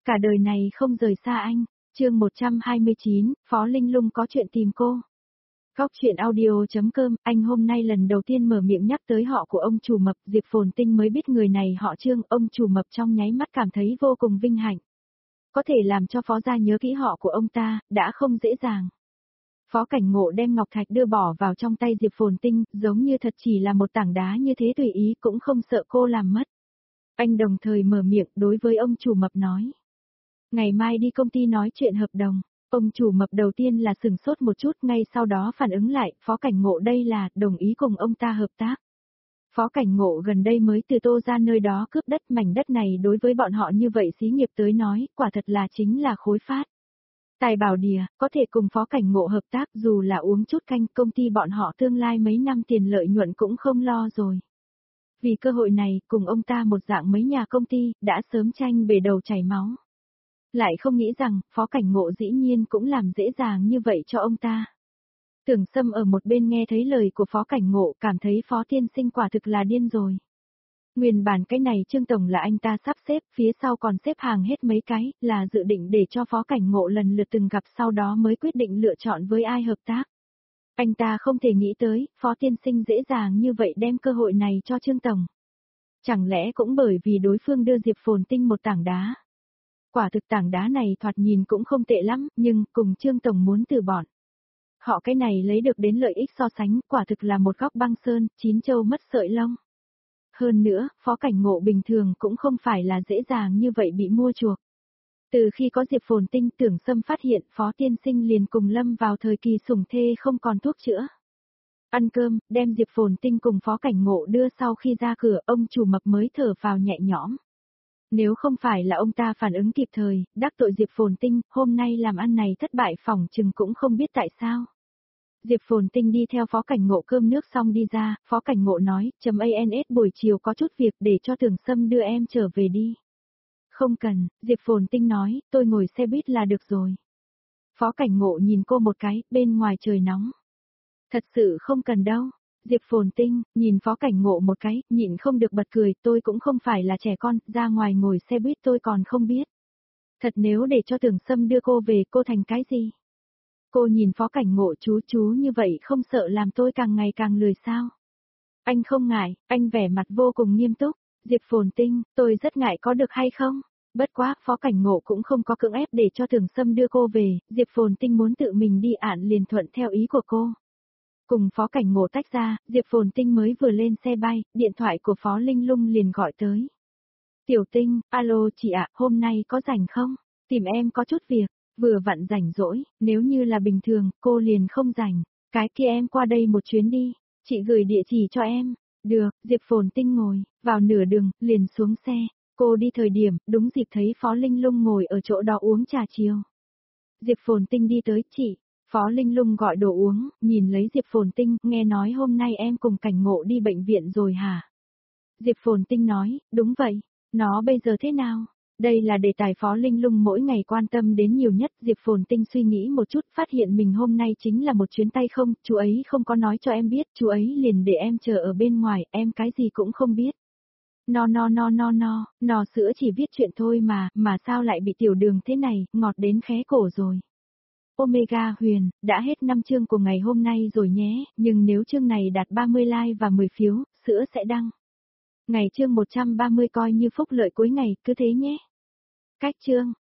Cả đời này không rời xa anh. Chương 129, Phó Linh Lung có chuyện tìm cô. Góc chuyện audio.com, anh hôm nay lần đầu tiên mở miệng nhắc tới họ của ông chủ mập, Diệp Phồn Tinh mới biết người này họ Trương, ông chủ mập trong nháy mắt cảm thấy vô cùng vinh hạnh. Có thể làm cho Phó gia nhớ kỹ họ của ông ta, đã không dễ dàng. Phó Cảnh Ngộ đem ngọc thạch đưa bỏ vào trong tay Diệp Phồn Tinh, giống như thật chỉ là một tảng đá như thế tùy ý cũng không sợ cô làm mất. Anh đồng thời mở miệng đối với ông chủ mập nói. Ngày mai đi công ty nói chuyện hợp đồng. Ông chủ mập đầu tiên là sửng sốt một chút, ngay sau đó phản ứng lại, Phó Cảnh Ngộ đây là đồng ý cùng ông ta hợp tác. Phó Cảnh Ngộ gần đây mới từ Tô ra nơi đó cướp đất, mảnh đất này đối với bọn họ như vậy xí nghiệp tới nói, quả thật là chính là khối phát. Tài bảo địa, có thể cùng Phó Cảnh Ngộ hợp tác dù là uống chút canh, công ty bọn họ tương lai mấy năm tiền lợi nhuận cũng không lo rồi. Vì cơ hội này, cùng ông ta một dạng mấy nhà công ty, đã sớm tranh bề đầu chảy máu. Lại không nghĩ rằng, Phó Cảnh Ngộ dĩ nhiên cũng làm dễ dàng như vậy cho ông ta. Tưởng Sâm ở một bên nghe thấy lời của Phó Cảnh Ngộ, cảm thấy Phó tiên sinh quả thực là điên rồi. Nguyên bản cái này Trương Tổng là anh ta sắp xếp, phía sau còn xếp hàng hết mấy cái, là dự định để cho Phó Cảnh Ngộ lần lượt từng gặp sau đó mới quyết định lựa chọn với ai hợp tác. Anh ta không thể nghĩ tới, Phó tiên sinh dễ dàng như vậy đem cơ hội này cho Trương Tổng. Chẳng lẽ cũng bởi vì đối phương đưa Diệp Phồn Tinh một tảng đá. Quả thực tảng đá này thoạt nhìn cũng không tệ lắm, nhưng cùng Trương Tổng muốn từ bọn. Họ cái này lấy được đến lợi ích so sánh, quả thực là một góc băng sơn, chín châu mất sợi lông. Hơn nữa, Phó Cảnh Ngộ bình thường cũng không phải là dễ dàng như vậy bị mua chuộc. Từ khi có Diệp Phồn Tinh, Tưởng Sâm phát hiện Phó tiên sinh liền cùng lâm vào thời kỳ sủng thê không còn thuốc chữa. Ăn cơm, đem Diệp Phồn Tinh cùng Phó Cảnh Ngộ đưa sau khi ra cửa, ông chủ mập mới thở phào nhẹ nhõm. Nếu không phải là ông ta phản ứng kịp thời, đắc tội Diệp Phồn Tinh, hôm nay làm ăn này thất bại phỏng chừng cũng không biết tại sao. Diệp Phồn Tinh đi theo Phó Cảnh Ngộ cơm nước xong đi ra, Phó Cảnh Ngộ nói, "ANS buổi chiều có chút việc để cho Tưởng Sâm đưa em trở về đi." "Không cần," Diệp Phồn Tinh nói, "tôi ngồi xe buýt là được rồi." Phó Cảnh Ngộ nhìn cô một cái, bên ngoài trời nóng. "Thật sự không cần đâu." Diệp Phồn Tinh, nhìn Phó Cảnh Ngộ một cái, nhịn không được bật cười, "Tôi cũng không phải là trẻ con, ra ngoài ngồi xe buýt tôi còn không biết. Thật nếu để cho Tưởng Sâm đưa cô về, cô thành cái gì?" Cô nhìn Phó Cảnh Ngộ, chú như vậy không sợ làm tôi càng ngày càng lười sao? Anh không ngại, anh vẻ mặt vô cùng nghiêm túc. Diệp Phồn Tinh, tôi rất ngại có được hay không? Bất quá, Phó Cảnh Ngộ cũng không có cưỡng ép để cho Tưởng Sâm đưa cô về, Diệp Phồn Tinh muốn tự mình đi ạn liền thuận theo ý của cô. Cùng Phó Cảnh Ngộ tách ra, Diệp Phồn Tinh mới vừa lên xe bay, điện thoại của Phó Linh Lung liền gọi tới. "Tiểu Tinh, alo chị ạ, hôm nay có rảnh không? Tìm em có chút việc." Vừa vặn rảnh rỗi, nếu như là bình thường, cô liền không rảnh. "Cái kia em qua đây một chuyến đi, chị gửi địa chỉ cho em." "Được." Diệp Phồn Tinh ngồi, vào nửa đường, liền xuống xe. Cô đi thời điểm, đúng dịp thấy Phó Linh Lung ngồi ở chỗ đó uống trà chiều. Diệp Phồn Tinh đi tới, "Chị." Phó Linh Lung gọi đồ uống, nhìn lấy Diệp Phồn Tinh, "Nghe nói hôm nay em cùng Cảnh Ngộ đi bệnh viện rồi hả?" Diệp Phồn Tinh nói, "Đúng vậy." "Nó bây giờ thế nào?" Đây là đề tài Phó Linh Lung mỗi ngày quan tâm đến nhiều nhất. Diệp Phồn Tinh suy nghĩ một chút, phát hiện mình hôm nay chính là một chuyến tay không, chú ấy không có nói cho em biết, chú ấy liền để em chờ ở bên ngoài, em cái gì cũng không biết. No sữa chỉ viết chuyện thôi mà sao lại bị tiểu đường thế này, ngọt đến khé cổ rồi. Omega Huyền, đã hết 5 chương của ngày hôm nay rồi nhé, nhưng nếu chương này đạt 30 like và 10 phiếu, sữa sẽ đăng. Ngày chương 130 coi như phúc lợi cuối ngày, cứ thế nhé. Cách chương